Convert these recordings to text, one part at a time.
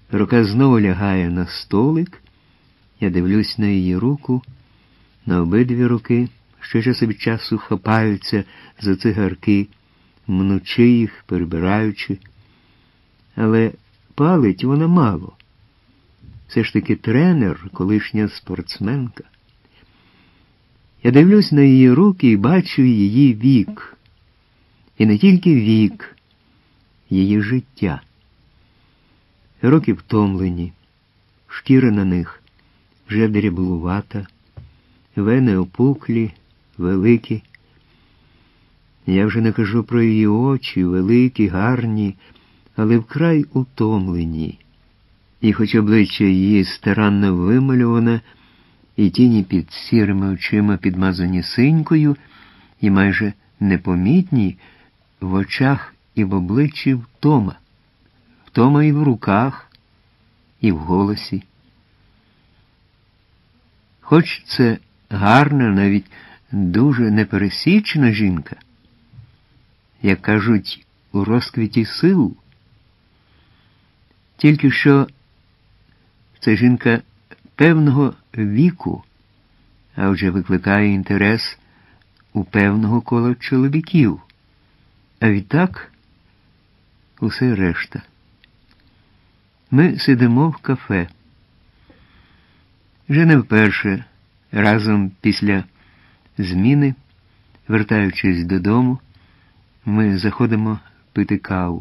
Рука знову лягає на столик. Я дивлюсь на її руку, на обидві руки, що час від часу хапаються за цигарки, мнучи їх, перебираючи. Але палить вона мало. Все ж таки тренер, колишня спортсменка. Я дивлюсь на її руки і бачу її вік. І не тільки вік, її життя. Руки втомлені, шкіра на них вже дряблувата, вени опуклі, великі. Я вже не кажу про її очі, великі, гарні, але вкрай утомлені. І хоч обличчя її старанно вималюване, і тіні під сірими очима підмазані синькою, і майже непомітні, в очах і в обличчі втома. Втома і в руках, і в голосі. Хоч це гарна, навіть дуже непересічна жінка, як кажуть, у розквіті сил. Тільки що це жінка певного віку, а отже викликає інтерес у певного кола чоловіків, а відтак усе решта. Ми сидимо в кафе. Вже не вперше, разом після зміни, вертаючись додому, ми заходимо пити каву.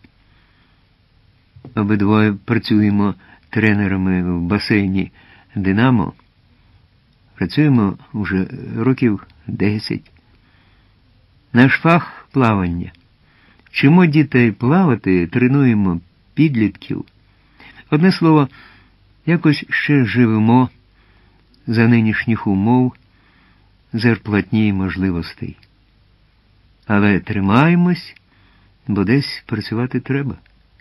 Обидвоє працюємо тренерами в басейні «Динамо». Працюємо вже років 10. Наш фах – плавання. Вчимо дітей плавати, тренуємо підлітків. Одне слово, якось ще живемо за нинішніх умов, зарплатні й можливостей. Але тримаємось, бо десь працювати треба.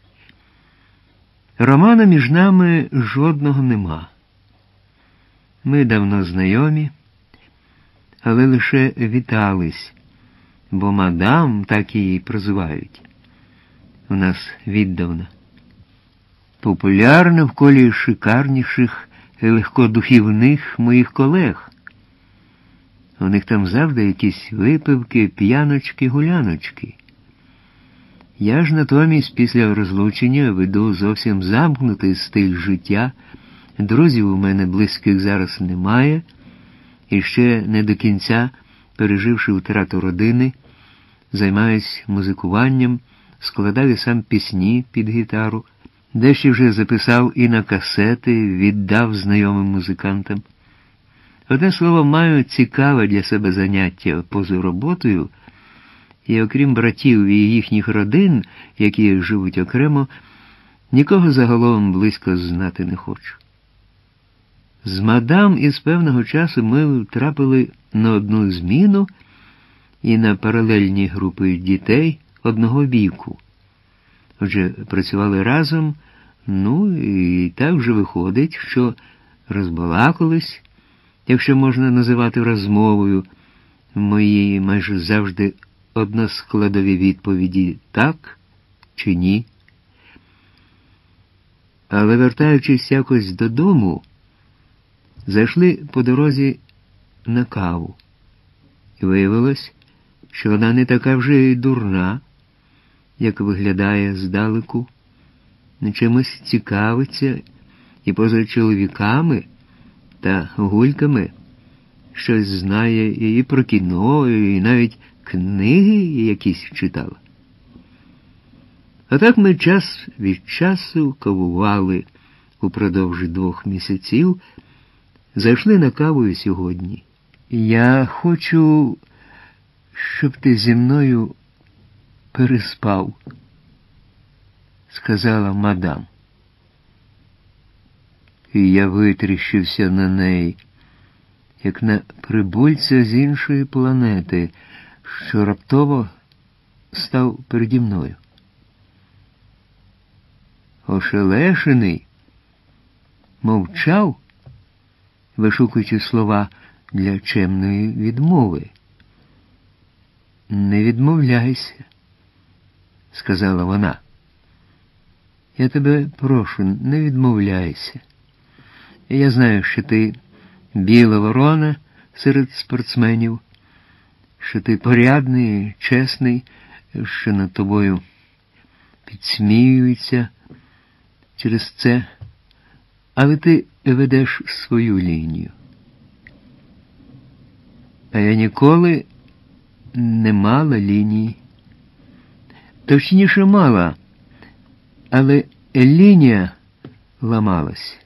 Романа між нами жодного нема. Ми давно знайомі, але лише вітались, бо мадам так її прозивають. У нас віддавна. Популярна в колі шикарніших і легкодухівних моїх колег. У них там завжди якісь випивки, п'яночки, гуляночки. Я ж натомість після розлучення веду зовсім замкнутий стиль життя, друзів у мене близьких зараз немає, і ще не до кінця, переживши втрату родини, займаюсь музикуванням, складаю сам пісні під гітару, дещо вже записав і на касети, віддав знайомим музикантам. Одне слово, маю цікаве для себе заняття поза роботою, і окрім братів і їхніх родин, які живуть окремо, нікого загалом близько знати не хочу. З мадам із певного часу ми втрапили на одну зміну і на паралельні групи дітей одного віку. Отже, працювали разом, ну і так вже виходить, що розбалакались, якщо можна називати розмовою, мої майже завжди односкладові відповіді «так» чи «ні». Але вертаючись якось додому, зайшли по дорозі на каву. І виявилось, що вона не така вже й дурна, як виглядає здалеку, не чимось цікавиться і поза чоловіками та гульками щось знає і про кіно, і навіть книги якісь читала. А так ми час від часу кавували упродовж 2 місяців, зайшли на каву і сьогодні. Я хочу, щоб ти зі мною переспав, сказала мадам. І я витріщився на неї, як на прибульця з іншої планети, що раптово став переді мною. Ошелешений мовчав, вишукуючи слова для чемної відмови. «Не відмовляйся», – сказала вона. Я тебе прошу, не відмовляйся. Я знаю, що ти біла ворона серед спортсменів, що ти порядний, чесний, що над тобою підсміюються через це, але ти ведеш свою лінію. А я ніколи не мала лінії. Точніше мала, але лінія ламалась.